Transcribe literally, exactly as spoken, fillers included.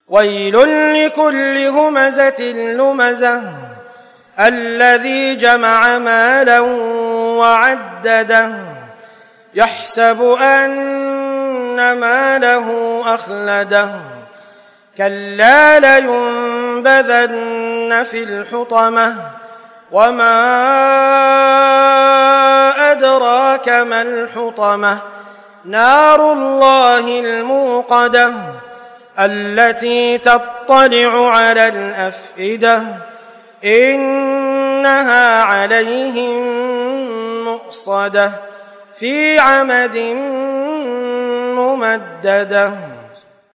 ويل لكل همزة لمزة الذي جمع مالا وعدده يحسب أن ماله أخلده كلا لينبذن في الحطمة وما أدراك ما الحطمة نار الله الموقدة التي تطلع على الأفئدة إنها عليهم مؤصدة في عمد ممددة.